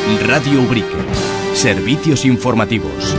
Radio Ubrique. Servicios informativos.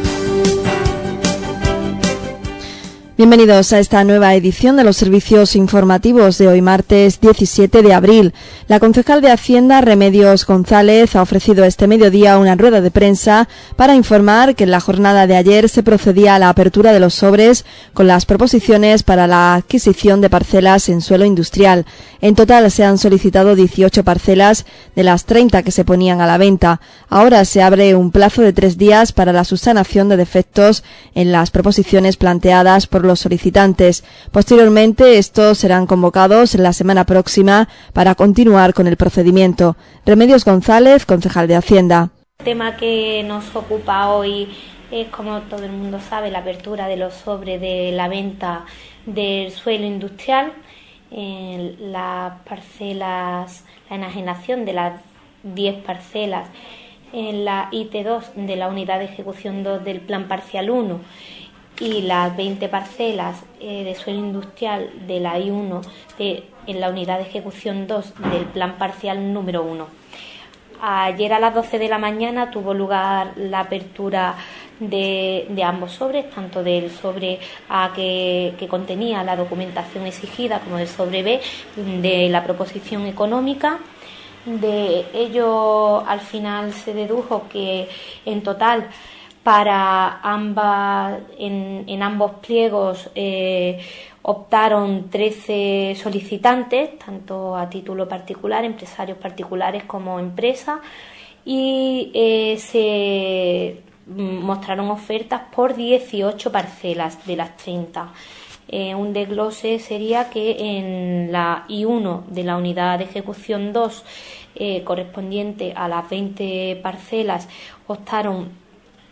Bienvenidos a esta nueva edición de los servicios informativos de hoy martes 17 de abril. La concejal de Hacienda, Remedios González, ha ofrecido este mediodía una rueda de prensa para informar que en la jornada de ayer se procedía a la apertura de los sobres con las proposiciones para la adquisición de parcelas en suelo industrial. En total se han solicitado 18 parcelas de las 30 que se ponían a la venta. Ahora se abre un plazo de 3 días para la subsanación de defectos en las proposiciones planteadas por los solicitantes. Posteriormente, estos serán convocados en la semana próxima para continuar con el procedimiento. Remedios González, concejal de Hacienda. El tema que nos ocupa hoy es, como todo el mundo sabe, la apertura de los sobres de la venta del suelo industrial, las parcelas, la enajenación de las 10 parcelas en la IT2 de la unidad de ejecución 2 del Plan Parcial 1 y las 20 parcelas de suelo industrial de la I1 en la unidad de ejecución 2 del Plan Parcial número 1. Ayer a las 12 de la mañana tuvo lugar la apertura de ambos sobres, tanto del sobre A que contenía la documentación exigida como del sobre B de la proposición económica. De ello, al final se dedujo que en total para en ambos pliegos optaron 13 solicitantes, tanto a título particular, empresarios particulares como empresas, y se mostraron ofertas por 18 parcelas de las 30. Un desglose sería que en la I1 de la unidad de ejecución 2, correspondiente a las 20 parcelas, optaron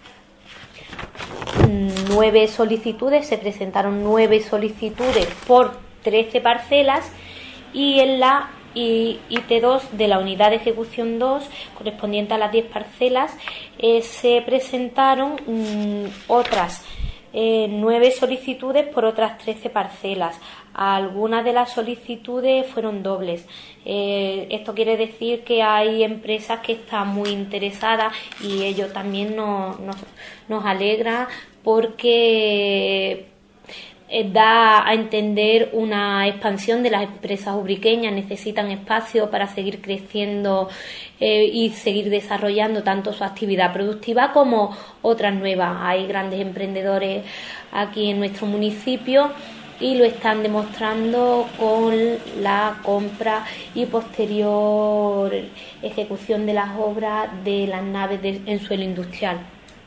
9 solicitudes, se presentaron 9 solicitudes por 13 parcelas, y en la IT2 de la unidad de ejecución 2, correspondiente a las 10 parcelas, se presentaron otras 9 solicitudes por otras 13 parcelas. Algunas de las solicitudes fueron dobles. Esto quiere decir que hay empresas que están muy interesadas, y ello también nos alegra, porque da a entender una expansión de las empresas ubriqueñas. Necesitan espacio para seguir creciendo y seguir desarrollando tanto su actividad productiva como otras nuevas. Hay grandes emprendedores aquí en nuestro municipio y lo están demostrando con la compra y posterior ejecución de las obras de las naves en suelo industrial.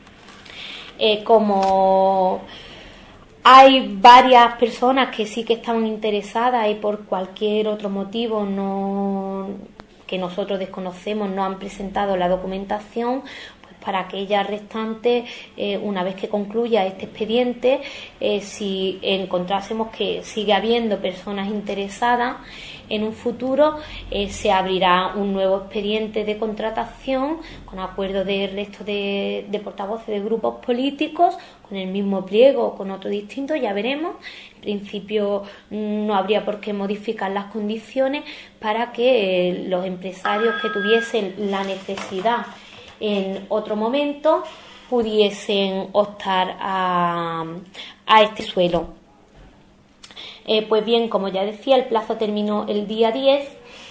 Como hay varias personas que sí que estaban interesadas y por cualquier otro motivo que nosotros desconocemos no han presentado la documentación, pues para aquellas restantes, una vez que concluya este expediente, si encontrásemos que sigue habiendo personas interesadas, en un futuro se abrirá un nuevo expediente de contratación con acuerdo del resto de portavoces de grupos políticos, con el mismo pliego o con otro distinto, ya veremos. En principio no habría por qué modificar las condiciones para que los empresarios que tuviesen la necesidad en otro momento pudiesen optar a este suelo. Pues bien, como ya decía, el plazo terminó el día 10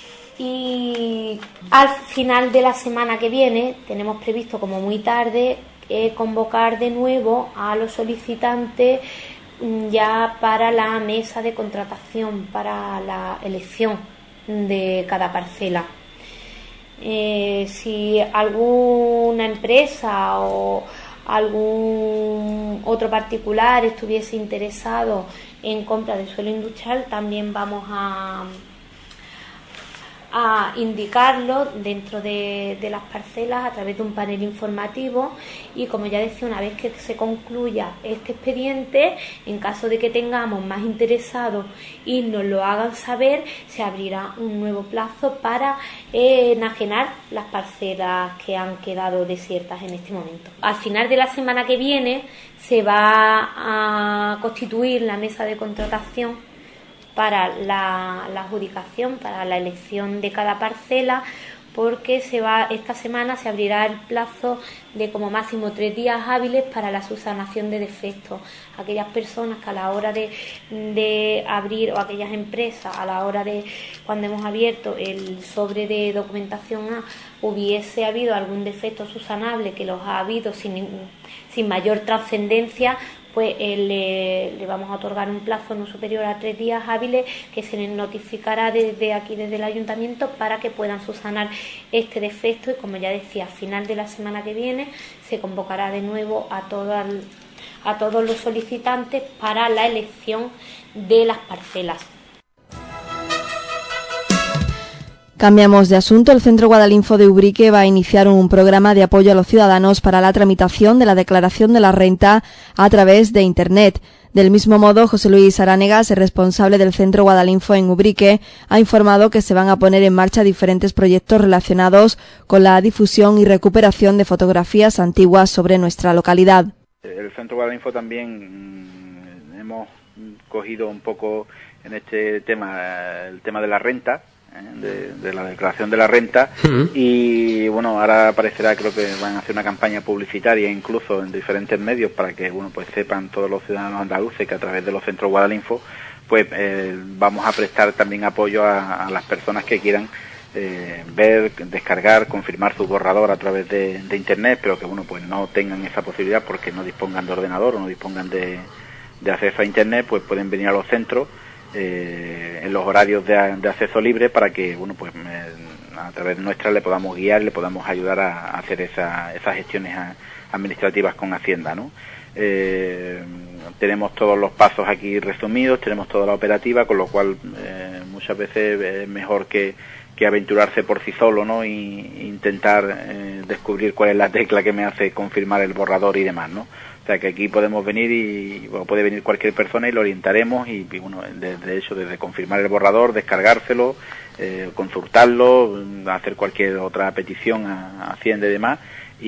y al final de la semana que viene tenemos previsto, como muy tarde, convocar de nuevo a los solicitantes ya para la mesa de contratación, para la elección de cada parcela. Si alguna empresa o algún otro particular estuviese interesado en compra de suelo industrial, también vamos a indicarlo dentro de las parcelas a través de un panel informativo. Y como ya decía, una vez que se concluya este expediente, en caso de que tengamos más interesados y nos lo hagan saber, se abrirá un nuevo plazo para enajenar las parcelas que han quedado desiertas en este momento. Al final de la semana que viene se va a constituir la mesa de contratación para la adjudicación, para la elección de cada parcela, porque esta semana se abrirá el plazo de como máximo 3 días hábiles para la subsanación de defectos. Aquellas personas que a la hora de abrir, o aquellas empresas a la hora de cuando hemos abierto el sobre de documentación A, hubiese habido algún defecto subsanable, que los ha habido sin mayor trascendencia, pues le vamos a otorgar un plazo no superior a 3 días hábiles, que se les notificará desde el ayuntamiento, para que puedan subsanar este defecto. Y como ya decía, a final de la semana que viene se convocará de nuevo a todos los solicitantes para la elección de las parcelas. Cambiamos de asunto. El Centro Guadalinfo de Ubrique va a iniciar un programa de apoyo a los ciudadanos para la tramitación de la declaración de la renta a través de Internet. Del mismo modo, José Luis Aránegas, el responsable del Centro Guadalinfo en Ubrique, ha informado que se van a poner en marcha diferentes proyectos relacionados con la difusión y recuperación de fotografías antiguas sobre nuestra localidad. El Centro Guadalinfo también hemos cogido un poco en este tema, el tema de la renta, de la declaración de la renta, y bueno, ahora aparecerá, creo que van a hacer una campaña publicitaria incluso en diferentes medios para que pues sepan todos los ciudadanos andaluces que a través de los centros Guadalinfo pues vamos a prestar también apoyo a las personas que quieran ver, descargar, confirmar su borrador a través de Internet, pero que pues no tengan esa posibilidad porque no dispongan de ordenador o no dispongan de acceso a Internet, pues pueden venir a los centros en los horarios de acceso libre, para que pues a través nuestra le podamos guiar, le podamos ayudar a hacer esas gestiones administrativas con Hacienda, ¿no? Tenemos todos los pasos aquí resumidos, tenemos toda la operativa, con lo cual muchas veces es mejor que aventurarse por sí solo, ¿no? E intentar descubrir cuál es la tecla que me hace confirmar el borrador y demás, ¿no? O sea, que aquí podemos venir puede venir cualquier persona y lo orientaremos y bueno, desde confirmar el borrador, descargárselo, consultarlo, hacer cualquier otra petición a Hacienda y demás,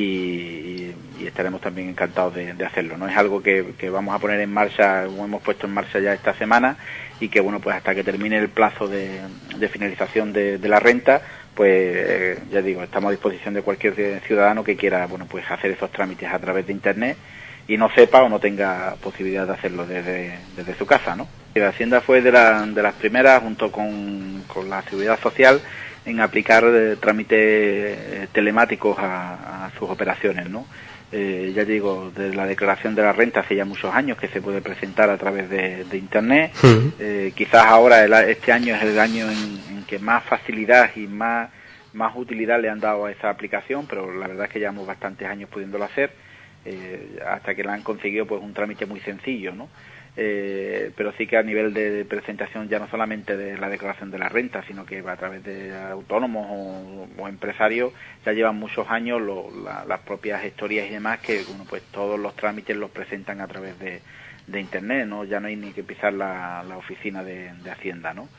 y estaremos también encantados de hacerlo, ¿no? Es algo que vamos a poner en marcha, o hemos puesto en marcha ya esta semana, y que pues hasta que termine el plazo de finalización de la renta, pues ya digo, estamos a disposición de cualquier ciudadano que quiera pues hacer esos trámites a través de Internet y no sepa o no tenga posibilidad de hacerlo desde su casa, ¿no? La Hacienda fue de las primeras, junto con la Seguridad Social, en aplicar trámites telemáticos a sus operaciones, ¿no? Ya digo, de la declaración de la renta hace ya muchos años que se puede presentar a través de Internet. Quizás ahora este año es el año en que más facilidad y más utilidad le han dado a esa aplicación, pero la verdad es que llevamos bastantes años pudiéndolo hacer, hasta que la han conseguido pues un trámite muy sencillo, ¿no? Pero sí que a nivel de presentación ya no solamente de la declaración de la renta, sino que a través de autónomos o empresarios ya llevan muchos años las propias gestorías y demás, que pues todos los trámites los presentan a través de Internet, ¿no? Ya no hay ni que pisar la oficina de Hacienda, ¿no?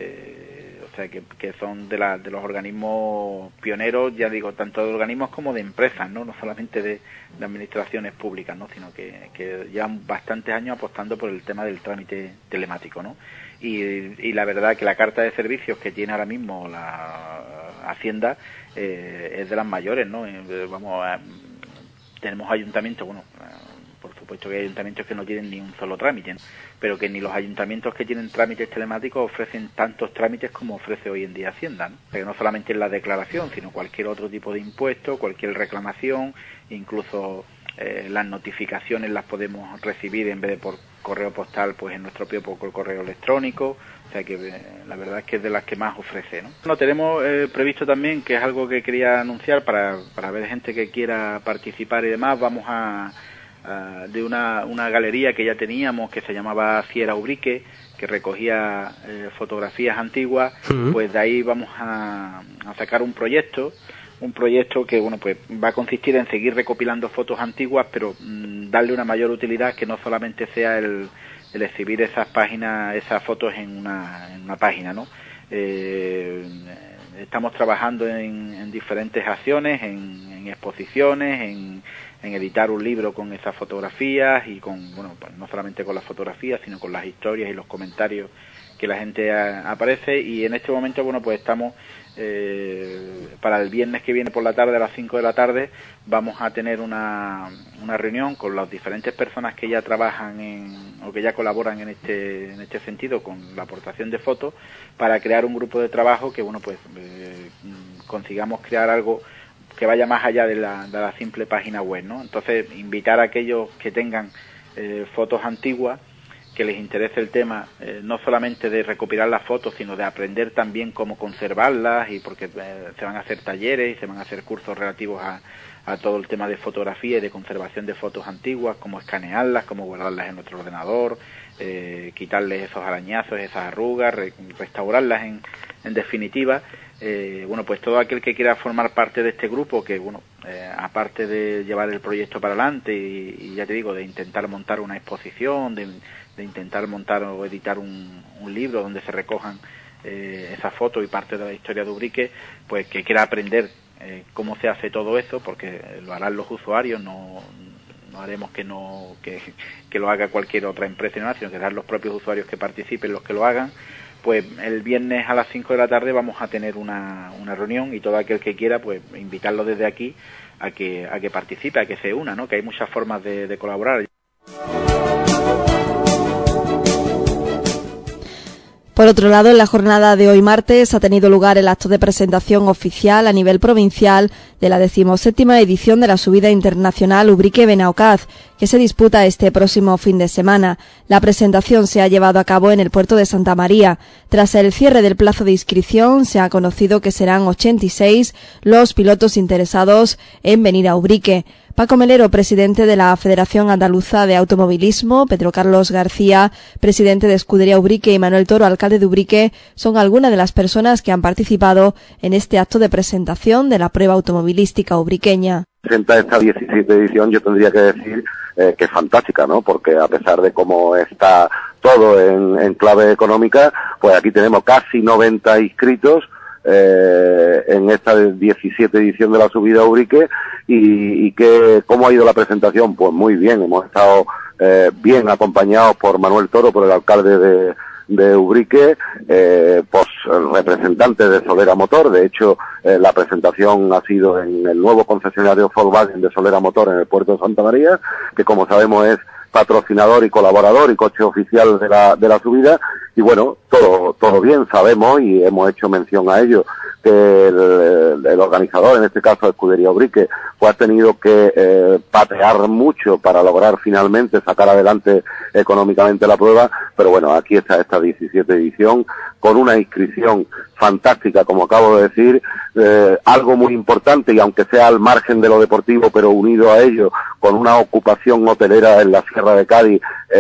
O sea que son de los organismos pioneros, ya digo, tanto de organismos como de empresas, no solamente de administraciones públicas, ¿no? Sino que llevan bastantes años apostando por el tema del trámite telemático, ¿no? Y la verdad que la carta de servicios que tiene ahora mismo la Hacienda es de las mayores, ¿no? Tenemos ayuntamientos, por supuesto que hay ayuntamientos que no tienen ni un solo trámite, ¿no? Pero que ni los ayuntamientos que tienen trámites telemáticos ofrecen tantos trámites como ofrece hoy en día Hacienda, ¿no? Pero no solamente en la declaración, sino cualquier otro tipo de impuesto, cualquier reclamación, incluso las notificaciones las podemos recibir en vez de por correo postal, pues en nuestro propio correo electrónico. O sea que la verdad es que es de las que más ofrece, ¿no? Bueno, tenemos previsto también, que es algo que quería anunciar para ver gente que quiera participar y demás, vamos de una galería que ya teníamos, que se llamaba Fiera Ubrique, que recogía fotografías antiguas. Pues de ahí vamos a sacar un proyecto que pues va a consistir en seguir recopilando fotos antiguas, pero darle una mayor utilidad, que no solamente sea el exhibir esas fotos en una página, ¿no? Estamos trabajando en diferentes acciones, en exposiciones, en editar un libro con esas fotografías y pues no solamente con las fotografías, sino con las historias y los comentarios que la gente aparece, y en este momento, bueno, pues estamos para el viernes que viene por la tarde, a las 5 de la tarde, vamos a tener una reunión con las diferentes personas que ya trabajan o que ya colaboran en este sentido con la aportación de fotos, para crear un grupo de trabajo que, bueno, pues consigamos crear algo que vaya más allá de la simple página web, ¿no? Entonces, invitar a aquellos que tengan fotos antiguas, que les interese el tema, no solamente de recopilar las fotos, sino de aprender también cómo conservarlas, y porque se van a hacer talleres y se van a hacer cursos relativos a todo el tema de fotografía y de conservación de fotos antiguas, cómo escanearlas, cómo guardarlas en nuestro ordenador, quitarles esos arañazos, esas arrugas, restaurarlas en definitiva. Bueno, pues todo aquel que quiera formar parte de este grupo, que, bueno, aparte de llevar el proyecto para adelante y ya te digo, de intentar montar una exposición, de intentar montar o editar un libro donde se recojan esas fotos y parte de la historia de Ubrique, pues que quiera aprender cómo se hace todo eso, porque lo harán los usuarios, no haremos que lo haga cualquier otra empresa, sino que serán los propios usuarios que participen los que lo hagan. Pues el viernes a las 5 de la tarde vamos a tener una reunión, y todo aquel que quiera, pues invitarlo desde aquí a que participe, a que se una, ¿no? Que hay muchas formas de colaborar. Por otro lado, en la jornada de hoy martes ha tenido lugar el acto de presentación oficial a nivel provincial de la 17ª edición de la subida internacional Ubrique-Benaocaz, que se disputa este próximo fin de semana. La presentación se ha llevado a cabo en el puerto de Santa María. Tras el cierre del plazo de inscripción, se ha conocido que serán 86 los pilotos interesados en venir a Ubrique. Paco Melero, presidente de la Federación Andaluza de Automovilismo, Pedro Carlos García, presidente de Escudería Ubrique, y Manuel Toro, alcalde de Ubrique, son algunas de las personas que han participado en este acto de presentación de la prueba automovilística ubriqueña. Presenta esta 17 edición, yo tendría que decir que es fantástica, ¿no? Porque a pesar de cómo está todo en clave económica, pues aquí tenemos casi 90 inscritos en esta 17 edición de la subida a Ubrique. Y que cómo ha ido la presentación, pues muy bien, hemos estado bien acompañados por Manuel Toro, por el alcalde de Ubrique, pues representantes de Solera Motor. De hecho, la presentación ha sido en el nuevo concesionario Volkswagen de Solera Motor en el puerto de Santa María, que como sabemos es patrocinador y colaborador y coche oficial de la subida. Y bueno, todo bien, sabemos, y hemos hecho mención a ello, que el organizador, en este caso Escudería Ubrique, pues ha tenido que patear mucho para lograr finalmente sacar adelante económicamente la prueba, pero bueno, aquí está esta 17 edición, con una inscripción fantástica, como acabo de decir, algo muy importante, y aunque sea al margen de lo deportivo, pero unido a ello, con una ocupación hotelera en la Sierra de Cádiz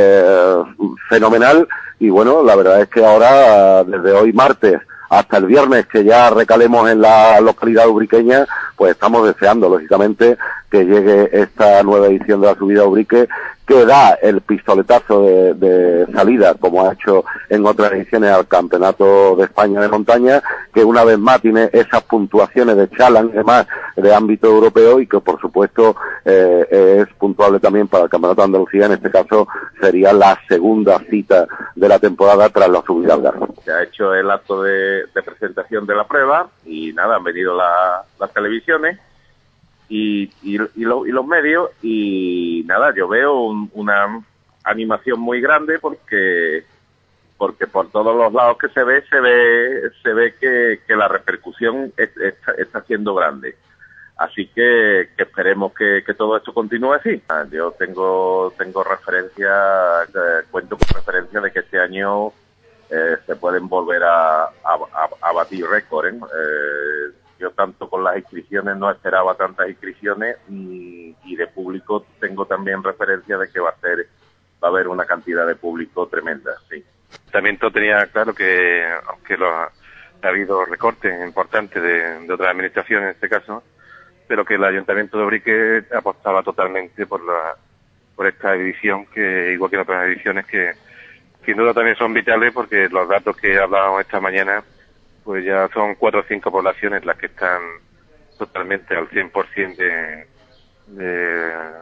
fenomenal. Y bueno, la verdad es que ahora, desde hoy martes hasta el viernes, que ya recalemos en la localidad ubriqueña, pues estamos deseando, lógicamente, que llegue esta nueva edición de la subida a Ubrique, que da el pistoletazo de salida, como ha hecho en otras ediciones, al Campeonato de España de montaña, que una vez más tiene esas puntuaciones de challenge, además, de ámbito europeo, y que por supuesto es puntuable también para el Campeonato de Andalucía. En este caso sería la segunda cita de la temporada tras la subida al Garro. Se ha hecho el acto de presentación de la prueba, y nada, han venido las televisiones y los medios, y nada, yo veo una animación muy grande, porque por todos los lados que se ve que la repercusión está siendo grande. Así que esperemos que todo esto continúe así. Yo tengo referencia, cuento con referencia de que este año se pueden volver a batir récords, yo tanto con las inscripciones no esperaba tantas inscripciones, y de público tengo también referencia de que va a haber una cantidad de público tremenda, sí. También todo tenía claro que, aunque ha habido recortes importantes de otras administraciones en este caso, pero que el Ayuntamiento de Ubrique apostaba totalmente por esta edición, que igual que en otras ediciones, que sin duda también son vitales, porque los datos que hablábamos esta mañana, pues ya son 4 o 5 poblaciones las que están totalmente al 100%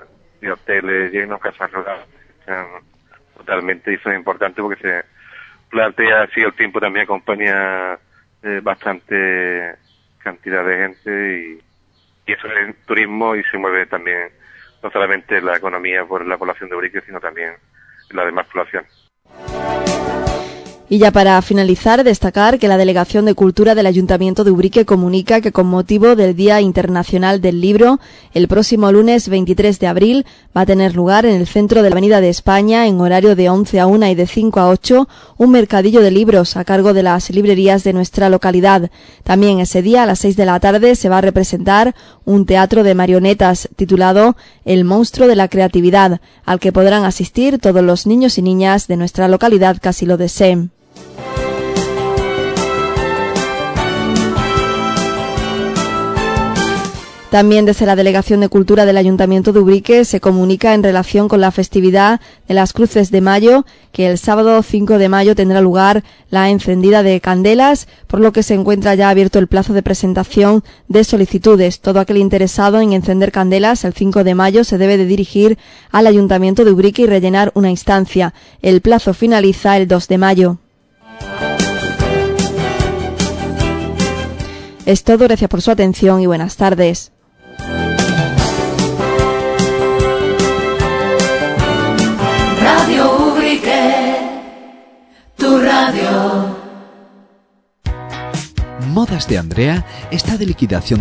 de hoteles llenos, casas rurales, totalmente, y eso es importante porque plantea así el tiempo también acompaña bastante cantidad de gente y eso es turismo y se mueve también no solamente la economía por la población de Ubrique, sino también la demás población. Y ya para finalizar, destacar que la Delegación de Cultura del Ayuntamiento de Ubrique comunica que con motivo del Día Internacional del Libro, el próximo lunes 23 de abril va a tener lugar en el centro de la Avenida de España, en horario de 11 a 1 y de 5 a 8, un mercadillo de libros a cargo de las librerías de nuestra localidad. También ese día, a las 6 de la tarde, se va a representar un teatro de marionetas titulado El monstruo de la creatividad, al que podrán asistir todos los niños y niñas de nuestra localidad que así lo deseen. También desde la Delegación de Cultura del Ayuntamiento de Ubrique se comunica en relación con la festividad de las Cruces de Mayo que el sábado 5 de mayo tendrá lugar la encendida de candelas, por lo que se encuentra ya abierto el plazo de presentación de solicitudes. Todo aquel interesado en encender candelas el 5 de mayo se debe de dirigir al Ayuntamiento de Ubrique y rellenar una instancia. El plazo finaliza el 2 de mayo. Es todo, gracias por su atención y buenas tardes. Radio Ubrique, tu radio. Modas de Andrea está de liquidación